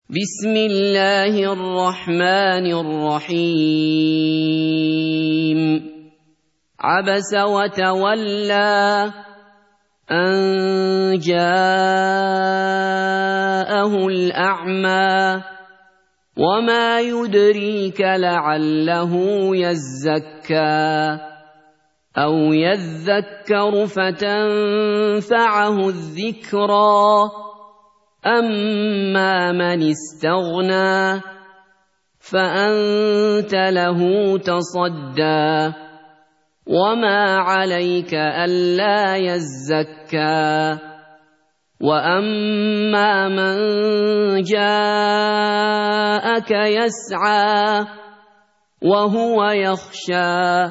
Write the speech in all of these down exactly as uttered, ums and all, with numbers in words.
بسم الله الرحمن الرحيم عبس وتولى أن جاءه الأعمى وما يدريك لعله يزكى أو يذكر فتنفعه الذكرى أما من استغنى فأنت له تصدى وما عليك ألا يزكى وأما من جاءك يسعى وهو يخشى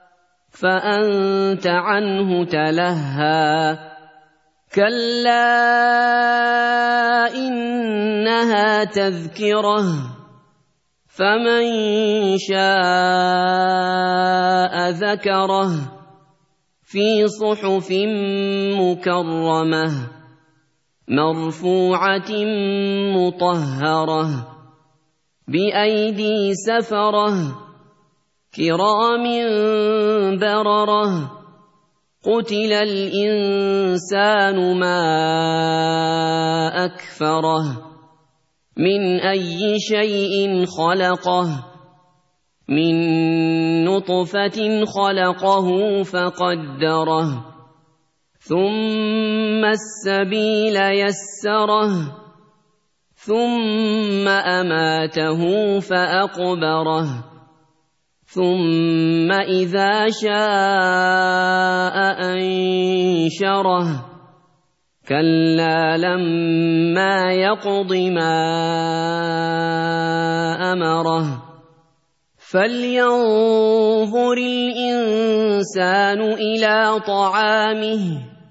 فأنت عنه تلهى كلا إنها تذكرة فمن شاء ذكره في صحف مكرمة مرفوعة مطهرة بأيدي سفرة كرام بررة قتل الإنسان ما أكفره من أي شيء خلقه من نطفة خلقه فقدره ثم السبيل يسره ثم أماته فأقبره ثم إذا شاء أنشره كلا لما يقض ما أمره فلينظر الإنسان إلى طعامه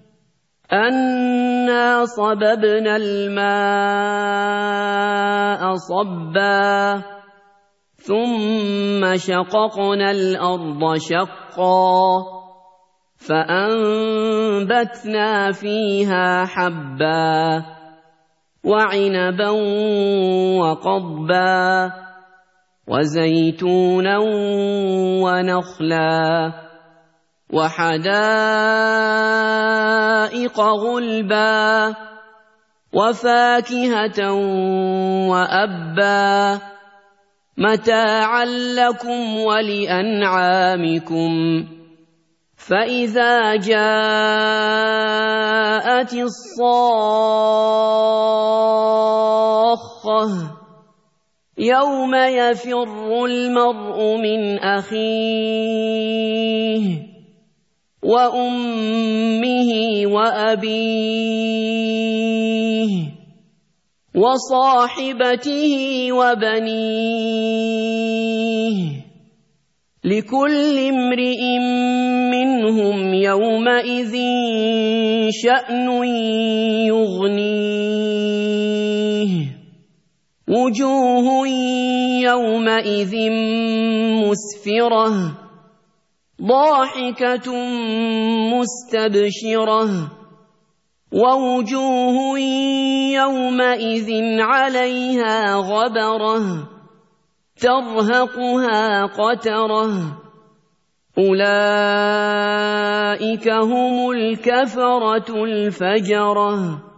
أنا صببنا الماء صبا ثم شققنا الأرض شقا فأنبتنا فيها حبا وعنبا وقضبا وزيتونا ونخلا وحدائق غلبا وفاكهة وأبا متاعا لكم ولأنعامكم فإذا جاءت الصاخة يوم يفر المرء من أخيه وأمه وأبيه وصاحبته وبنيه لكل امرئ منهم يومئذ شأن يغنيه وجوه يومئذ مسفرة ضاحكة مستبشرة ووجوه يومئذ عليها غبرة ترهقها قترة أولئك هم الكفرة الفجرة.